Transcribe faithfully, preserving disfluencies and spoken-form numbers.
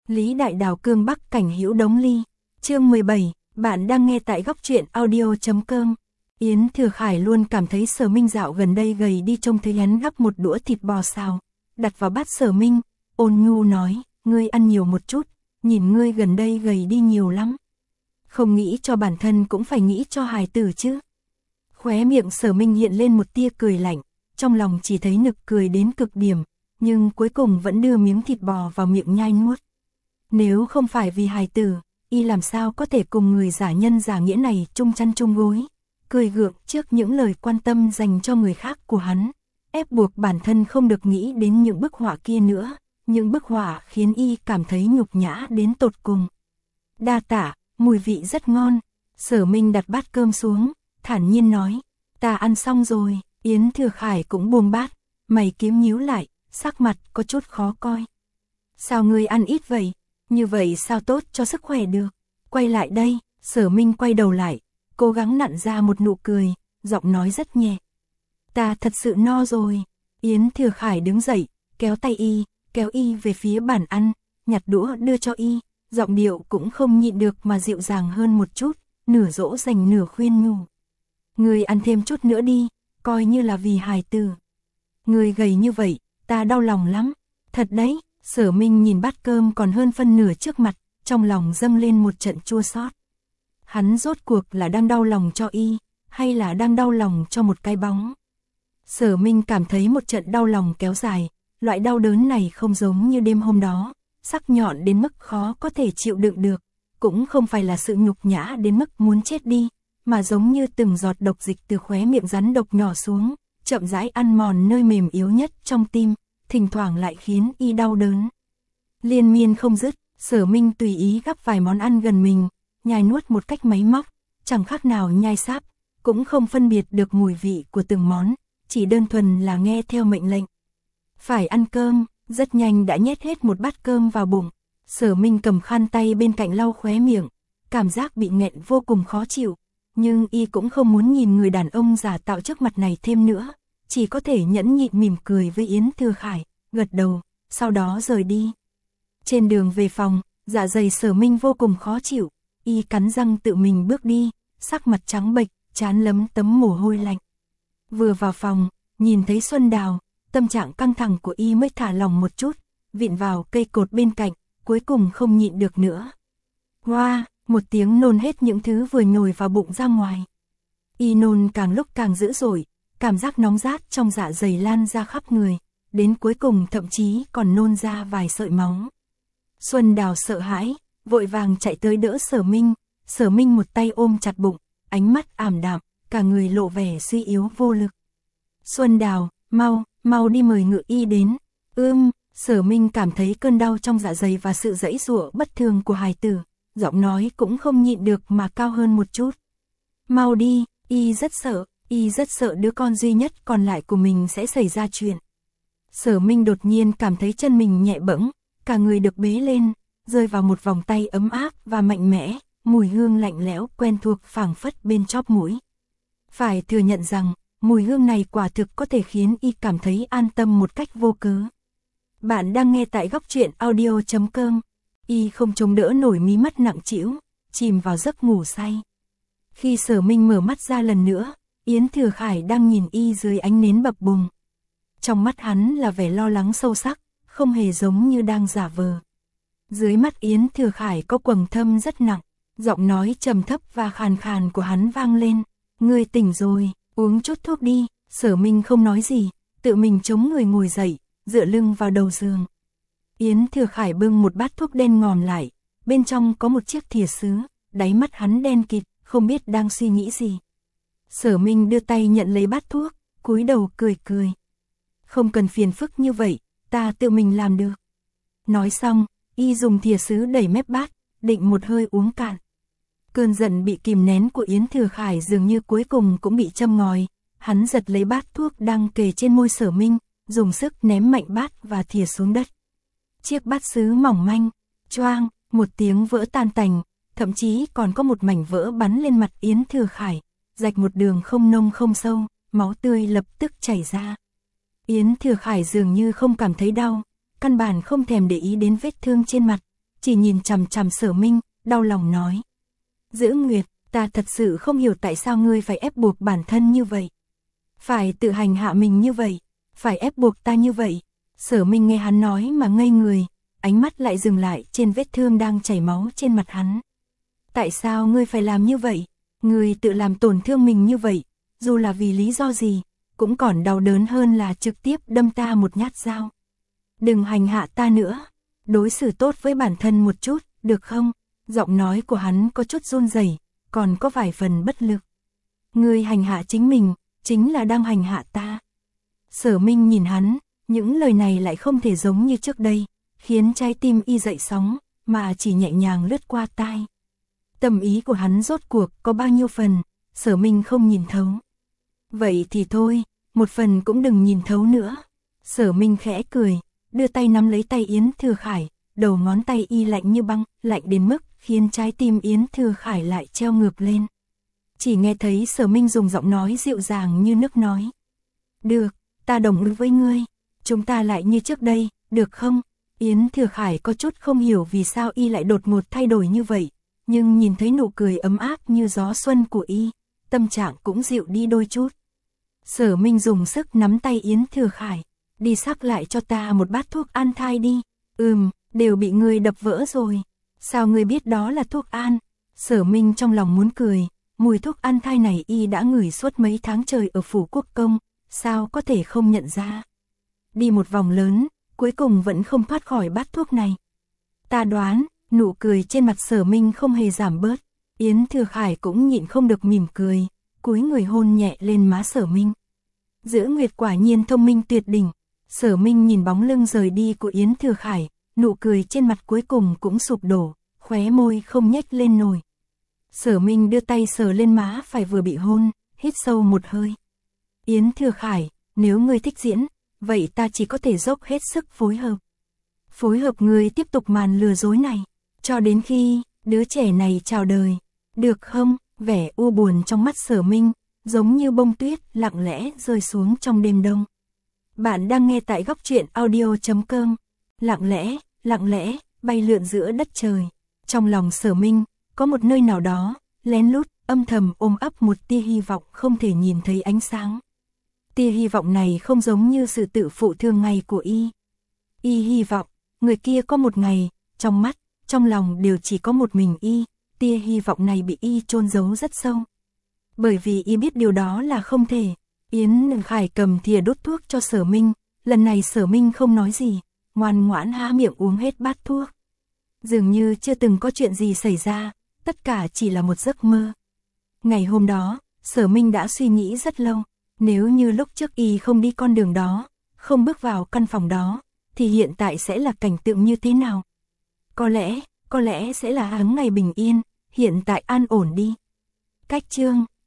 Lý Đại Đào cương bắc cảnh hữu đống ly. Chương mười bảy, bạn đang nghe tại góc truyện audio.com. Yến Thừa Khải luôn cảm thấy Sở Minh dạo gần đây gầy đi, trông thấy hắn gắp một đũa thịt bò xào, đặt vào bát Sở Minh, ôn nhu nói, ngươi ăn nhiều một chút, nhìn ngươi gần đây gầy đi nhiều lắm. Không nghĩ cho bản thân cũng phải nghĩ cho hài tử chứ. Khóe miệng Sở Minh hiện lên một tia cười lạnh, trong lòng chỉ thấy nực cười đến cực điểm, nhưng cuối cùng vẫn đưa miếng thịt bò vào miệng nhai nuốt. Nếu không phải vì hài tử, y làm sao có thể cùng người giả nhân giả nghĩa này chung chăn chung gối, cười gượng trước những lời quan tâm dành cho người khác của hắn, ép buộc bản thân không được nghĩ đến những bức họa kia nữa, những bức họa khiến y cảm thấy nhục nhã đến tột cùng. Đa tạ, mùi vị rất ngon. Sở Minh đặt bát cơm xuống, thản nhiên nói, ta ăn xong rồi. Yến Thừa Khải cũng buông bát, mày kiếm nhíu lại, sắc mặt có chút khó coi. Sao ngươi ăn ít vậy? Như vậy sao tốt cho sức khỏe được? Quay lại đây. Sở Minh quay đầu lại, cố gắng nặn ra một nụ cười, giọng nói rất nhẹ. Ta thật sự no rồi. Yến Thừa Khải đứng dậy, kéo tay y, kéo y về phía bàn ăn, nhặt đũa đưa cho y, giọng điệu cũng không nhịn được mà dịu dàng hơn một chút, nửa dỗ dành nửa khuyên nhủ. Ngươi ăn thêm chút nữa đi, coi như là vì hài tử. Ngươi gầy như vậy, ta đau lòng lắm. Thật đấy. Sở Minh nhìn bát cơm còn hơn phân nửa trước mặt, trong lòng dâng lên một trận chua xót. Hắn rốt cuộc là đang đau lòng cho y, hay là đang đau lòng cho một cái bóng? Sở Minh cảm thấy một trận đau lòng kéo dài, loại đau đớn này không giống như đêm hôm đó, sắc nhọn đến mức khó có thể chịu đựng được, cũng không phải là sự nhục nhã đến mức muốn chết đi, mà giống như từng giọt độc dịch từ khóe miệng rắn độc nhỏ xuống, chậm rãi ăn mòn nơi mềm yếu nhất trong tim, thỉnh thoảng lại khiến y đau đớn. Liên miên không dứt, Sở Minh tùy ý gắp vài món ăn gần mình, nhai nuốt một cách máy móc, chẳng khác nào nhai sáp, cũng không phân biệt được mùi vị của từng món, chỉ đơn thuần là nghe theo mệnh lệnh. Phải ăn cơm, rất nhanh đã nhét hết một bát cơm vào bụng. Sở Minh cầm khăn tay bên cạnh lau khóe miệng, cảm giác bị nghẹn vô cùng khó chịu, nhưng y cũng không muốn nhìn người đàn ông giả tạo trước mặt này thêm nữa, chỉ có thể nhẫn nhịn mỉm cười với Yến Thừa Khải, gật đầu, sau đó rời đi. Trên đường về phòng, dạ dày Sở Minh vô cùng khó chịu, y cắn răng tự mình bước đi, sắc mặt trắng bệch, trán lấm tấm mồ hôi lạnh. Vừa vào phòng, nhìn thấy Xuân Đào, tâm trạng căng thẳng của y mới thả lòng một chút, vịn vào cây cột bên cạnh, cuối cùng không nhịn được nữa. Hoa, một tiếng nôn hết những thứ vừa nhồi vào bụng ra ngoài. Y nôn càng lúc càng dữ dội, cảm giác nóng rát trong dạ dày lan ra khắp người, đến cuối cùng thậm chí còn nôn ra vài sợi máu. Xuân Đào sợ hãi, vội vàng chạy tới đỡ Sở Minh, Sở Minh một tay ôm chặt bụng, ánh mắt ảm đạm, cả người lộ vẻ suy yếu vô lực. Xuân Đào, mau, mau đi mời ngự y đến. Ưm, Sở Minh cảm thấy cơn đau trong dạ dày và sự giãy giụa bất thường của hài tử, giọng nói cũng không nhịn được mà cao hơn một chút. Mau đi, y rất sợ, y rất sợ đứa con duy nhất còn lại của mình sẽ xảy ra chuyện. Sở Minh đột nhiên cảm thấy chân mình nhẹ bẫng, cả người được bế lên, rơi vào một vòng tay ấm áp và mạnh mẽ, mùi hương lạnh lẽo quen thuộc phảng phất bên chóp mũi. Phải thừa nhận rằng, mùi hương này quả thực có thể khiến y cảm thấy an tâm một cách vô cớ. Bạn đang nghe tại góc truyện audio.com. Y không chống đỡ nổi mí mắt nặng trĩu, chìm vào giấc ngủ say. Khi Sở Minh mở mắt ra lần nữa, Yến Thừa Khải đang nhìn y dưới ánh nến bập bùng. Trong mắt hắn là vẻ lo lắng sâu sắc, không hề giống như đang giả vờ. Dưới mắt Yến Thừa Khải có quầng thâm rất nặng, giọng nói trầm thấp và khàn khàn của hắn vang lên. Ngươi tỉnh rồi, uống chút thuốc đi. Sở Minh không nói gì, tự mình chống người ngồi dậy, dựa lưng vào đầu giường. Yến Thừa Khải bưng một bát thuốc đen ngòm lại, bên trong có một chiếc thìa sứ, đáy mắt hắn đen kịt, không biết đang suy nghĩ gì. Sở Minh đưa tay nhận lấy bát thuốc, cúi đầu cười cười. Không cần phiền phức như vậy, ta tự mình làm được. Nói xong, y dùng thìa sứ đẩy mép bát, định một hơi uống cạn. Cơn giận bị kìm nén của Yến Thừa Khải dường như cuối cùng cũng bị châm ngòi, hắn giật lấy bát thuốc đang kề trên môi Sở Minh, dùng sức ném mạnh bát và thìa xuống đất. Chiếc bát sứ mỏng manh, choang, một tiếng vỡ tan tành, thậm chí còn có một mảnh vỡ bắn lên mặt Yến Thừa Khải, rạch một đường không nông không sâu, máu tươi lập tức chảy ra. Yến Thừa Khải dường như không cảm thấy đau, căn bản không thèm để ý đến vết thương trên mặt, chỉ nhìn chằm chằm Sở Minh, đau lòng nói. Giữ Nguyệt, ta thật sự không hiểu tại sao ngươi phải ép buộc bản thân như vậy. Phải tự hành hạ mình như vậy, phải ép buộc ta như vậy. Sở Minh nghe hắn nói mà ngây người, ánh mắt lại dừng lại trên vết thương đang chảy máu trên mặt hắn. Tại sao ngươi phải làm như vậy? Ngươi tự làm tổn thương mình như vậy, dù là vì lý do gì, cũng còn đau đớn hơn là trực tiếp đâm ta một nhát dao. Đừng hành hạ ta nữa, đối xử tốt với bản thân một chút, được không? Giọng nói của hắn có chút run rẩy, còn có vài phần bất lực. Ngươi hành hạ chính mình, chính là đang hành hạ ta. Sở Minh nhìn hắn, những lời này lại không thể giống như trước đây, khiến trái tim y dậy sóng, mà chỉ nhẹ nhàng lướt qua tai. Tâm ý của hắn rốt cuộc có bao nhiêu phần, Sở Minh không nhìn thấu. Vậy thì thôi, một phần cũng đừng nhìn thấu nữa. Sở Minh khẽ cười, đưa tay nắm lấy tay Yến Thừa Khải, đầu ngón tay y lạnh như băng, lạnh đến mức khiến trái tim Yến Thừa Khải lại treo ngược lên. Chỉ nghe thấy Sở Minh dùng giọng nói dịu dàng như nước nói. Được, ta đồng ý với ngươi, chúng ta lại như trước đây, được không? Yến Thừa Khải có chút không hiểu vì sao y lại đột ngột thay đổi như vậy, nhưng nhìn thấy nụ cười ấm áp như gió xuân của y, tâm trạng cũng dịu đi đôi chút. Sở Minh dùng sức nắm tay Yến Thừa Khải, đi sắc lại cho ta một bát thuốc an thai đi. Ừm, đều bị ngươi đập vỡ rồi. Sao ngươi biết đó là thuốc an? Sở Minh trong lòng muốn cười, mùi thuốc an thai này y đã ngửi suốt mấy tháng trời ở phủ quốc công, sao có thể không nhận ra. Đi một vòng lớn, cuối cùng vẫn không thoát khỏi bát thuốc này. Ta đoán, nụ cười trên mặt Sở Minh không hề giảm bớt, Yến Thừa Khải cũng nhịn không được mỉm cười, cúi người hôn nhẹ lên má Sở Minh. Giữ Nguyệt quả nhiên thông minh tuyệt đỉnh. Sở Minh nhìn bóng lưng rời đi của Yến Thừa Khải, nụ cười trên mặt cuối cùng cũng sụp đổ, khóe môi không nhếch lên nổi. Sở Minh đưa tay sờ lên má phải vừa bị hôn, hít sâu một hơi. Yến Thừa Khải, nếu ngươi thích diễn, vậy ta chỉ có thể dốc hết sức phối hợp. Phối hợp ngươi tiếp tục màn lừa dối này, cho đến khi đứa trẻ này chào đời, được không? Vẻ u buồn trong mắt Sở Minh, giống như bông tuyết lặng lẽ rơi xuống trong đêm đông. Bạn đang nghe tại góc truyện audio chấm com. Lặng lẽ, lặng lẽ, bay lượn giữa đất trời. Trong lòng Sở Minh, có một nơi nào đó, lén lút, âm thầm ôm ấp một tia hy vọng không thể nhìn thấy ánh sáng. Tia hy vọng này không giống như sự tự phụ thường ngày của y. Y hy vọng, người kia có một ngày, trong mắt, trong lòng đều chỉ có một mình y. Tia hy vọng này bị y chôn giấu rất sâu. Bởi vì y biết điều đó là không thể. Yến Khải cầm thìa đút thuốc cho Sở Minh, lần này Sở Minh không nói gì, ngoan ngoãn há miệng uống hết bát thuốc. Dường như chưa từng có chuyện gì xảy ra, tất cả chỉ là một giấc mơ. Ngày hôm đó, Sở Minh đã suy nghĩ rất lâu, nếu như lúc trước y không đi con đường đó, không bước vào căn phòng đó, thì hiện tại sẽ là cảnh tượng như thế nào? Có lẽ, có lẽ sẽ là tháng ngày bình yên, hiện tại an ổn đi. Cách chương